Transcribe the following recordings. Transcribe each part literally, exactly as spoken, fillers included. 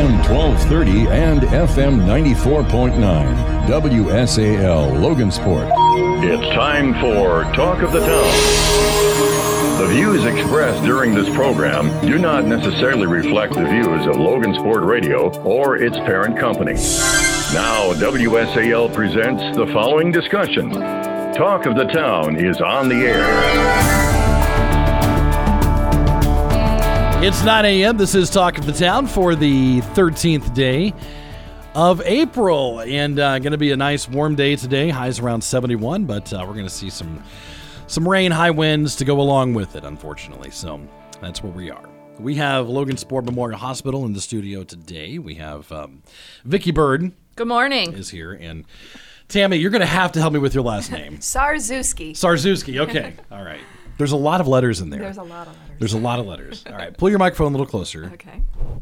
M twelve thirty and F M ninety-four point nine. W S A L Logansport. It's time for Talk of the Town. The views expressed during this program do not necessarily reflect the views of Logansport Radio or its parent company. Now, W S A L presents the following discussion. Talk of the Town is on the air. It's nine a.m. This is Talk of the Town for the thirteenth day of April. And uh, going to be a nice warm day today. Highs around seventy-one, but uh, we're going to see some some rain, high winds to go along with it, unfortunately. So that's where we are. We have Logansport Memorial Hospital in the studio today. We have um, Vicki Bird. Good morning. Is here. And Tammy, you're going to have to help me with your last name. Sarzewski. Sarzewski. Okay. All right. There's a lot of letters in there. There's a lot of letters. There's a lot of letters. All right. Pull your microphone a little closer. Okay.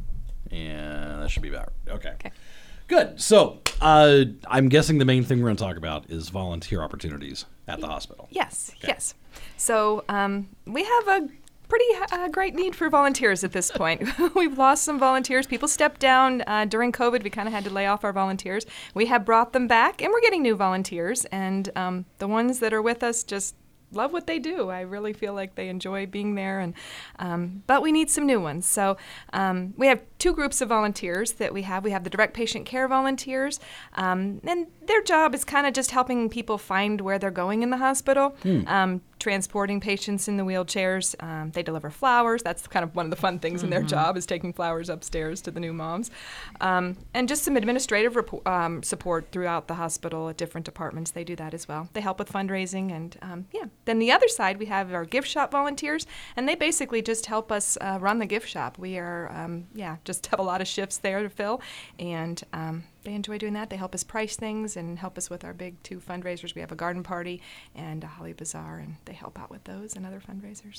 And that should be about right. Okay. Okay. Good. So uh, I'm guessing the main thing we're going to talk about is volunteer opportunities at the hospital. Yes. Okay. Yes. So um, we have a pretty uh, great need for volunteers at this point. We've lost some volunteers. People stepped down uh, during COVID. We kind of had to lay off our volunteers. We have brought them back, and we're getting new volunteers. And um, the ones that are with us just love what they do. I really feel like they enjoy being there, and um, but we need some new ones. So um, we have two groups of volunteers that we have. We have the direct patient care volunteers, um, and their job is kind of just helping people find where they're going in the hospital, hmm. um, transporting patients in the wheelchairs. Um, they deliver flowers. That's kind of one of the fun things mm-hmm. in their job, is taking flowers upstairs to the new moms. Um, and just some administrative repo- um, support throughout the hospital at different departments. They do that as well. They help with fundraising, and um, yeah. Then the other side, we have our gift shop volunteers, and they basically just help us uh, run the gift shop. We are, um, yeah, just have a lot of shifts there to fill, and um, they enjoy doing that. They help us price things and help us with our big two fundraisers. We have a garden party and a Holly Bazaar, and they help out with those and other fundraisers.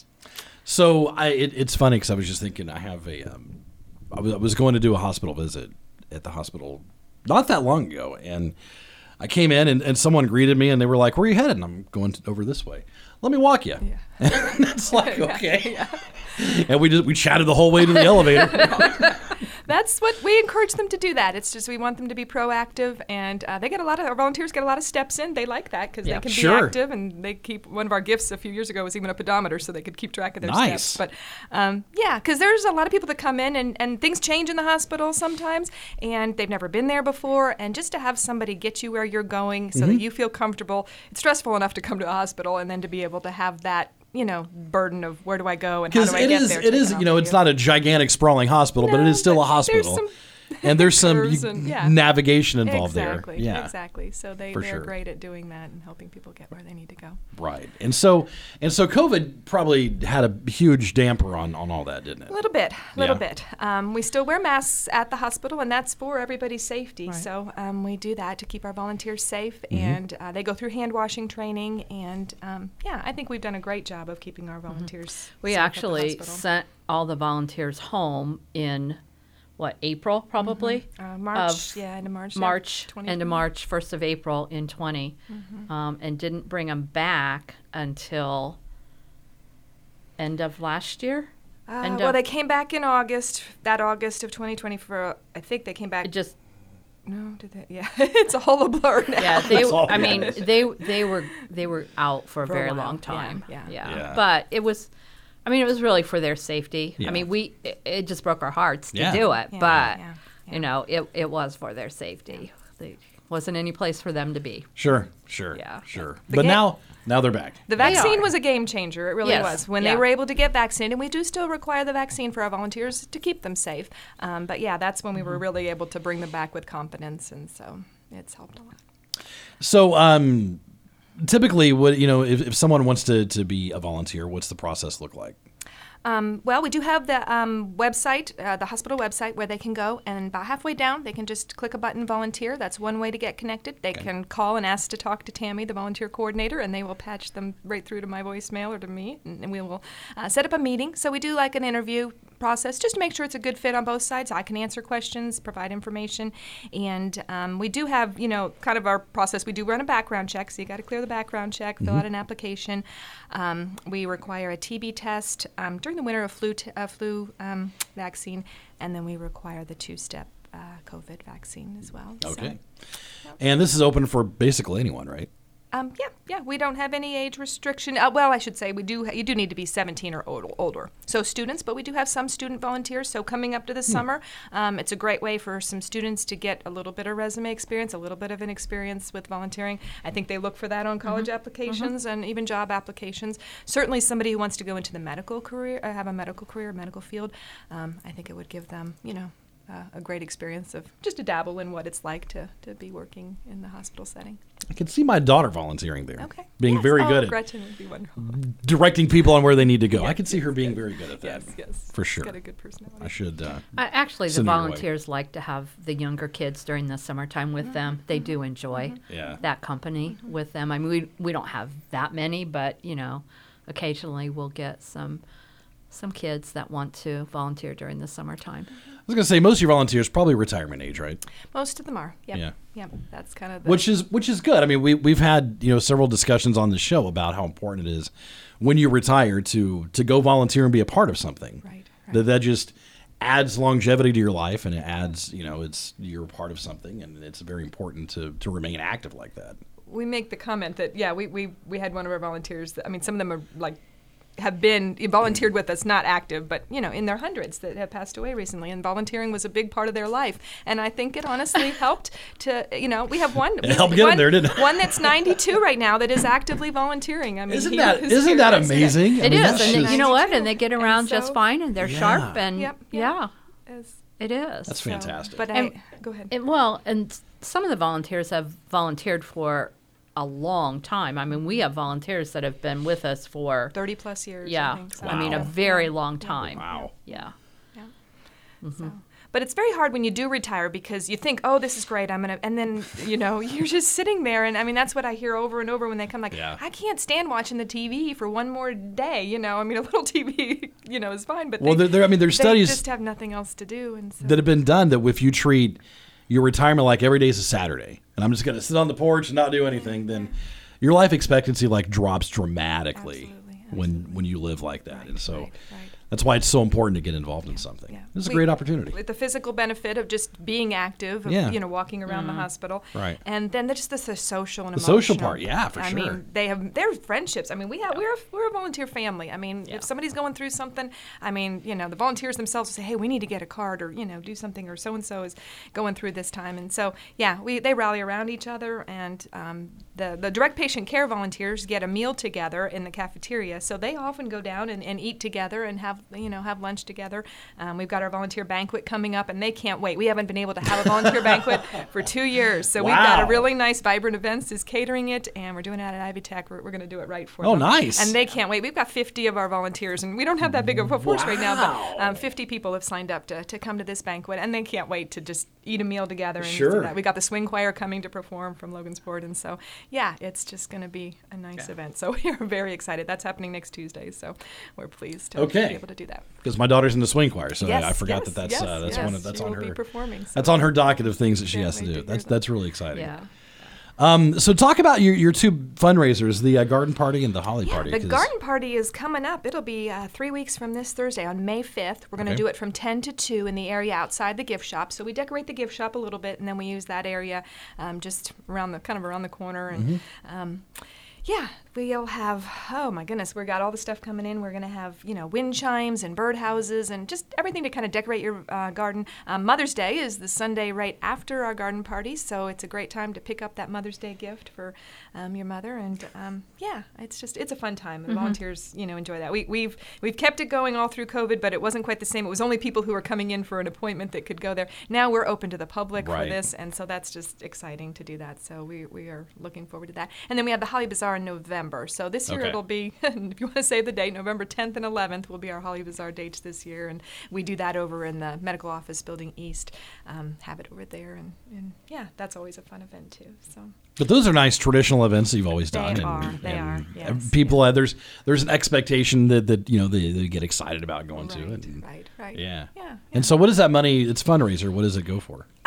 So I, it, it's funny because I was just thinking I have a, um, I, was, I was going to do a hospital visit at the hospital not that long ago, and I came in and, and someone greeted me and they were like, "Where are you headed?" And I'm going to, over this way. Let me walk you. Yeah. And it's like, okay. Yeah, yeah. And we just we chatted the whole way to the elevator. That's what we encourage them to do. That it's just we want them to be proactive, and uh, they get a lot of our volunteers get a lot of steps in. They like that because yeah, they can sure. be active, and they keep. One of our gifts a few years ago was even a pedometer, so they could keep track of their nice. steps. But um, yeah, because there's a lot of people that come in, and, and things change in the hospital sometimes, and they've never been there before, and just to have somebody get you where you're going so mm-hmm. that you feel comfortable. It's stressful enough to come to a hospital, and then to be able to have that, you know, burden of where do I go and how do I it get is, there. It is, you know, it's not a gigantic sprawling hospital, no, but it is still but a hospital. There's some and there's some and, yeah. navigation involved exactly, there. Yeah, exactly. So they, For they're sure. great at doing that and helping people get where they need to go. Right. And so and so COVID probably had a huge damper on, on all that, didn't it? A little bit, a little Yeah. bit. Um, we still wear masks at the hospital, and that's for everybody's safety. Right. So um, we do that to keep our volunteers safe, Mm-hmm. and uh, they go through hand washing training. And um, yeah, I think we've done a great job of keeping our volunteers Mm-hmm. We safe at the actually hospital. sent all the volunteers home in, what, April probably? Mm-hmm. Uh, March, of yeah, into March. March, yeah, end of March, first of April in twenty, Mm-hmm. um, and didn't bring them back until end of last year. Uh, end well, of, they came back in August, that August of twenty twenty for, I think they came back. it just No, did they? Yeah, it's a whole blur now. yeah they It's all I mean blur. they they were they were out for a For a very while, long time. yeah, yeah. Yeah. But it was, I mean, it was really for their safety. Yeah. I mean, we it, it just broke our hearts to Yeah. do it, Yeah, but yeah, yeah. you know, it it was for their safety. There wasn't any place for them to be. Sure, sure, Yeah. sure. The But ga- now now they're back. The They vaccine are. was a game changer. It really Yes. was. When Yeah. they were able to get vaccinated, and we do still require the vaccine for our volunteers to keep them safe. Um, but yeah, that's when we were really able to bring them back with confidence, and so it's helped a lot. So um, typically, what you know, if, if someone wants to, to be a volunteer, what's the process look like? Um, well, we do have the um, website, uh, the hospital website, where they can go, and about halfway down, they can just click a button, volunteer. That's one way to get connected. They Okay. can call and ask to talk to Tammy, the volunteer coordinator, and they will patch them right through to my voicemail or to me, and, and we will uh, set up a meeting. So we do like an interview process just to make sure it's a good fit on both sides. I can answer questions, provide information, and um, we do have, you know, kind of our process. We do run a background check, so you got to clear the background check, fill Mm-hmm. out an application. Um, we require a T B test um, during the winter, a flu t- a flu um, vaccine, and then we require the two-step uh, COVID vaccine as well. Okay. So, And this is open for basically anyone, right? Um, yeah, yeah, we don't have any age restriction. Uh, well, I should say we do. You do need to be seventeen or old, older. So students, but we do have some student volunteers. So coming up to the summer, um, it's a great way for some students to get a little bit of resume experience, a little bit of an experience with volunteering. I think they look for that on college applications and even job applications. Certainly, somebody who wants to go into the medical career, uh, have a medical career, medical field, um, I think it would give them, you know, uh, a great experience of just to dabble in what it's like to to be working in the hospital setting. I can see my daughter volunteering there. Okay. Being Yes. very oh, good at Gretchen would be wonderful. directing people on where they need to go. Yeah, I can see her being yes, very good at that. Yes, yes. For sure. She's got a good personality. I should. Uh, Uh, actually, the Send her your way. volunteers like to have the younger kids during the summertime with them. They do enjoy Yeah. that company with them. I mean, we we don't have that many, but you know, occasionally we'll get some some kids that want to volunteer during the summertime. I was going to say most of your volunteers probably retirement age, right? Most of them are. Yep. Yeah. Yep. That's kind of the Which is which is good. I mean, we we've had you know several discussions on the show about how important it is when you retire to to go volunteer and be a part of something. Right, right. That that just adds longevity to your life, and it adds you know it's you're a part of something, and it's very important to to remain active like that. we make the comment that yeah, we, we we had one of our volunteers. That, I mean, some of them are like have been volunteered with us, not active, but you know, in their hundreds that have passed away recently, and volunteering was a big part of their life. And I think it honestly helped to, you know, we have one. It helped get one, them there, didn't it? One that's ninety-two right now that is actively volunteering. I mean, Isn't he that was isn't here that yesterday. amazing? I It mean, is, that's and they- just- you know what? ninety-two. And they get And around just so- fine, and they're Yeah. sharp, and Yep, yep. yeah, As- it is. That's so, fantastic. But And- I go ahead. And, well, and s- some of the volunteers have volunteered for a long time. I mean, we have volunteers that have been with us for, thirty plus years. yeah, I, think, so. I mean, a Wow. very long time. Wow. Yeah. So, but it's very hard when you do retire because you think, oh, this is great, I'm gonna, and then you know you're just sitting there, and I mean that's what I hear over and over when they come. Like, Yeah. I can't stand watching the T V for one more day. You know, I mean a little T V, you know, is fine, but Well, they, there, there, I mean, there's they studies just have nothing else to do, and so that have been done that if you treat your retirement like every day is a Saturday, and I'm just going to sit on the porch and not do anything, then your life expectancy like drops dramatically Absolutely, when absolutely. when you live like that. Right, and so right, right. that's why it's so important to get involved in something. Yeah. This is a We- great opportunity. With the physical benefit of just being active, of, Yeah. you know, walking around the hospital, Right. And then there's just the social and The emotional. social part, yeah, for I sure. mean, they have their friendships. I mean, we have we're a, we're a volunteer family. I mean, Yeah. if somebody's going through something, I mean, you know, the volunteers themselves will say, hey, we need to get a card or you know do something, or so and so is going through this time, and so yeah, we they rally around each other, and um, the the direct patient care volunteers get a meal together in the cafeteria, so they often go down and, and eat together and have you know have lunch together. Um, we've got our volunteer banquet coming up, and they can't wait. We haven't been able to have a volunteer banquet for two years, so we've got a Wow. really nice Vibrant Events is catering it, and we're doing it at Ivy Tech. We're, we're going to do it right for Oh, them. nice. And they can't wait. We've got fifty of our volunteers, and we don't have that big of a force right now, Wow. but um, fifty people have signed up to, to come to this banquet, and they can't wait to just eat a meal together. And Sure. do that. We got the swing choir coming to perform from Logansport, and so yeah, it's just going to be a nice event. So we are very excited. That's happening next Tuesday, so we're pleased to Okay. be able to do that. Because my daughter's in the swing choir, so Yes, I, I forgot yes, that that's yes, uh, that's yes. one of, that's She on will her be performing, so- that's on her docket of things that she Can't has to wait to do. hear That's that. that's really exciting. Yeah. Um, so talk about your, your two fundraisers, the uh, garden party and the holly Yeah, party. the 'cause- garden party is coming up. It'll be uh, three weeks from this Thursday on May fifth. We're going to Okay. do it from ten to two in the area outside the gift shop. So we decorate the gift shop a little bit, and then we use that area um, just around the kind of around the corner. And Mm-hmm. um, yeah, we'll have, oh my goodness, we've got all the stuff coming in. We're going to have, you know, wind chimes and birdhouses and just everything to kind of decorate your uh, garden. Um, Mother's Day is the Sunday right after our garden party, so it's a great time to pick up that Mother's Day gift for um, your mother. And um, yeah, it's just, it's a fun time. The volunteers, you know, enjoy that. We, we've we've kept it going all through COVID, but it wasn't quite the same. It was only people who were coming in for an appointment that could go there. Now we're open to the public Right. for this, and so that's just exciting to do that. So we, we are looking forward to that. And then we have the Holly Bazaar in November. So this year Okay. it'll be, if you want to save the date, November tenth and eleventh will be our Holly Bazaar dates this year. And we do that over in the medical office building east, um, have it over there. And, and yeah, that's always a fun event too. So But those are nice traditional events that you've always They done. are, and, they and are, yes, people, uh, there's there's an expectation that, that you know they, they get excited about going to right, it. and- right, right. Yeah. Yeah. And so, what is that money? It's fundraiser. What does it go for? Um,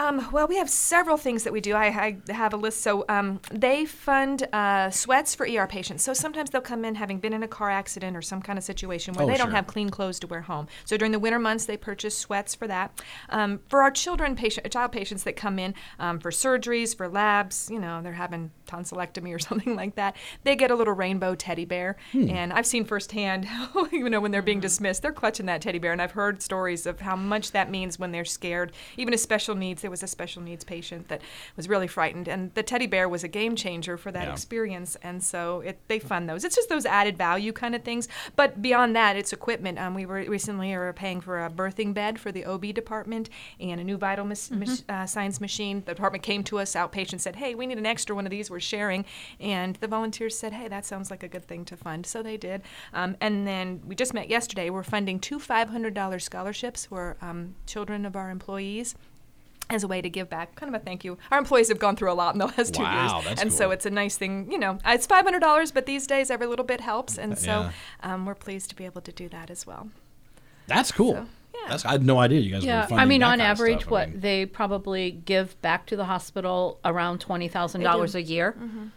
Um, well, we have several things that we do. I, I have a list. So um, they fund uh, sweats for E R patients. So sometimes they'll come in having been in a car accident or some kind of situation where Oh, they don't sure. have clean clothes to wear home. So during the winter months, they purchase sweats for that. Um, for our children patient, child patients that come in um, for surgeries, for labs, you know, they're having tonsillectomy or something like that, they get a little rainbow teddy bear. Hmm. And I've seen firsthand, you know, when they're being dismissed, they're clutching that teddy bear. And I've heard stories of how much that means when they're scared. Even as special needs, there was a special needs patient that was really frightened. And the teddy bear was a game changer for that Yeah. experience. And so it, they fund those. It's just those added value kind of things. But beyond that, it's equipment. Um, we were recently are paying for a birthing bed for the O B department and a new vital mis- Mm-hmm. mach- uh, signs machine. The department came to us, outpatient said, hey, we need an extra one of these. We're sharing. And the volunteers said, hey, that sounds like a good thing to fund. So they did. Um, and then we just met yesterday. We're funding two five hundred dollars scholarships for um, children of our employees as a way to give back, kind of a thank you. Our employees have gone through a lot in the last two Wow, years. that's and so cool. it's a nice thing, you know, it's five hundred dollars, but these days every little bit helps. And so Yeah. um, we're pleased to be able to do that as well. That's cool. So, yeah. That's I had no idea you guys were Yeah, funding I mean, that on kind of average, stuff. I what mean, they probably give back to the hospital around twenty thousand dollars They a do. year.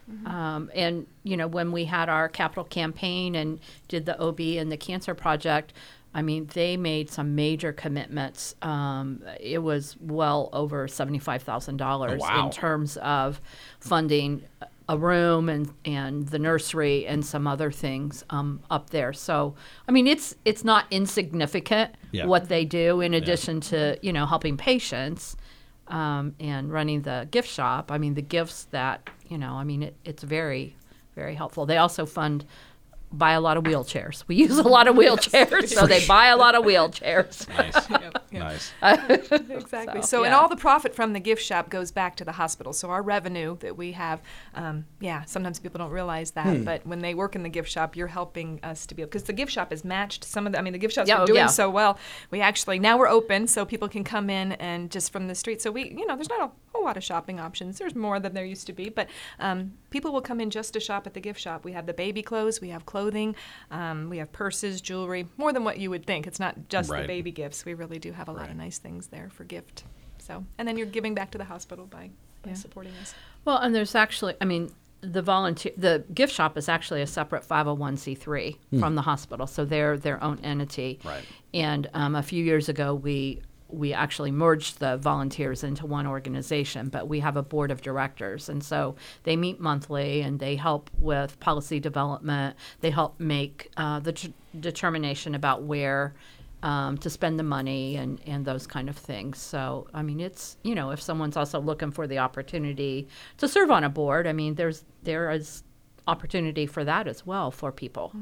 Um, and you know, when we had our capital campaign and did the O B and the cancer project, I mean, they made some major commitments. Um, it was well over seventy-five thousand dollars Oh, wow. in terms of funding a room and, and the nursery and some other things um, up there. So, I mean, it's it's not insignificant Yeah. what they do in addition to, you know, helping patients um, and running the gift shop. I mean, the gifts that, you know, I mean, it, it's very, very helpful. They also fund buy a lot of wheelchairs. We use a lot of wheelchairs, so they buy a lot of wheelchairs. nice. Yep, yep. Nice. Exactly. So, So, and yeah. all the profit from the gift shop goes back to the hospital. So our revenue that we have, um, yeah, sometimes people don't realize that, Hmm. but when they work in the gift shop, you're helping us to be able, because the gift shop is matched some of the, I mean, the gift shop's Yeah, been oh, doing yeah. so well. We actually, now we're open so people can come in and just from the street. So we, you know, there's not a whole lot of shopping options. There's more than there used to be, but um, people will come in just to shop at the gift shop. We have the baby clothes, we have clothing, um, we have purses, jewelry, more than what you would think. It's not just Right. the baby gifts. We really do have a lot Right. of nice things there for gift. So, and then you're giving back to the hospital by, by Yeah. supporting us. Well, and there's actually, I mean, the volunteer, the gift shop is actually a separate five oh one c three from the hospital, so they're their own entity. Right. And um, a few years ago, we we actually merged the volunteers into one organization, but we have a board of directors, and so they meet monthly and they help with policy development. They help make uh, the t- determination about where um, to spend the money and, and those kind of things. So, I mean, it's, you know, if someone's also looking for the opportunity to serve on a board, I mean, there's there is opportunity for that as well for people.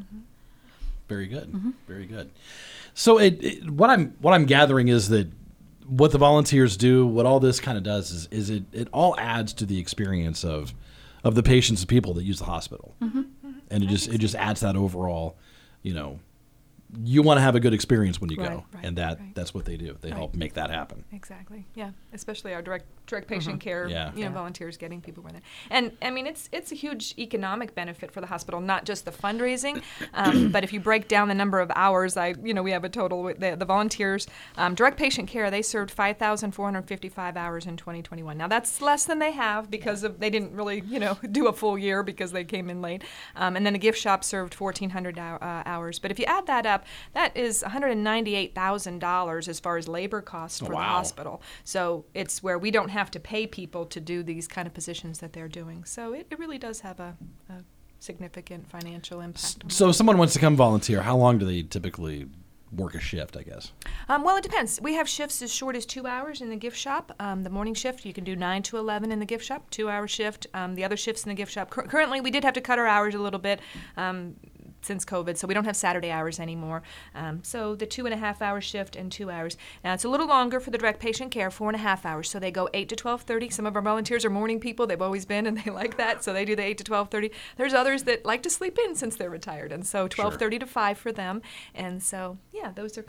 Very good. Mm-hmm. Very good. So it, it what I'm what I'm gathering is that what the volunteers do, what all this kind of does is is it, it all adds to the experience of of the patients and people that use the hospital. Mm-hmm. And it just it just adds that overall, you know, you want to have a good experience when you Right, go. right, and that right. that's what they do. They Right. help make that happen. Exactly. Yeah. Especially our direct direct patient care, Yeah. you know, Yeah. volunteers getting people where they and I mean it's it's a huge economic benefit for the hospital, not just the fundraising, um, but if you break down the number of hours, I you know we have a total with the, the volunteers um, direct patient care they served five thousand four hundred fifty-five hours in twenty twenty-one. Now that's less than they have because of they didn't really you know do a full year because they came in late, um, and then the gift shop served fourteen hundred hou- uh, hours. But if you add that up, that is one hundred ninety-eight thousand dollars as far as labor costs for the Wow. hospital. So it's where we don't have to pay people to do these kind of positions that they're doing. So it, it really does have a, a significant financial impact. on So if someone wants to come volunteer, how long do they typically work a shift, I guess? Um, well, it depends. We have shifts as short as two hours in the gift shop. Um, the morning shift, you can do nine to eleven in the gift shop, two-hour shift. Um, the other shifts in the gift shop, cur- currently we did have to cut our hours a little bit um, since COVID, so we don't have Saturday hours anymore. Um, so the two and a half hour shift and two hours. Now it's a little longer for the direct patient care, four and a half hours. So they go eight to twelve thirty. Some of our volunteers are morning people. They've always been, and they like that. So they do the eight to twelve thirty. There's others that like to sleep in since they're retired, and so twelve thirty to five for them. And so yeah, those are kind of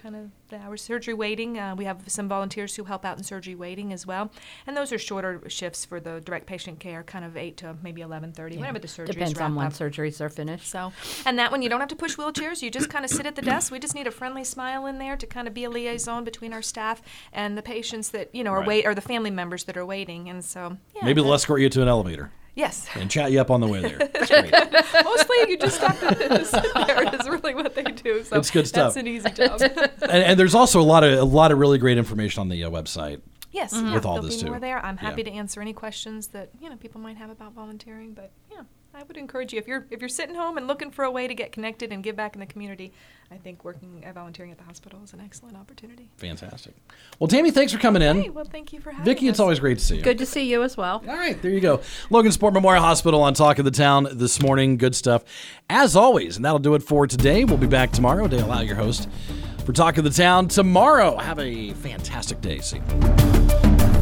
the hours. Surgery waiting, uh, we have some volunteers who help out in surgery waiting as well. And those are shorter shifts for the direct patient care, kind of eight to maybe eleven thirty, yeah. whenever the surgeries Depends wrap on when up. surgeries are finished. So, and that one, you don't have to push wheelchairs. You just kind of sit at the desk. We just need a friendly smile in there to kind of be a liaison between our staff and the patients that, you know, are Right. wait or the family members that are waiting. And so, yeah. Maybe they'll that- escort you to an elevator Yes. and chat you up on the way there. That's great. Mostly you just have to sit there is really what they do. So It's good stuff. That's an easy job. and, and there's also a lot of a lot of really great information on the uh, website. Yes, With yeah, all there'll this, be too. more there. I'm happy Yeah. to answer any questions that you know people might have about volunteering. But yeah, I would encourage you if you're if you're sitting home and looking for a way to get connected and give back in the community, I think working uh, volunteering at the hospital is an excellent opportunity. Fantastic. Well, Tammy, thanks for coming in. Hey, well, thank you for having Vicki, us. it's always great to see you. Good to see you as well. All right, there you go. Logan Sport Memorial Hospital on Talk of the Town this morning. Good stuff. As always, and that'll do it for today. We'll be back tomorrow. Dale Lau, your host for Talk of the Town. Tomorrow, have a fantastic day. See you.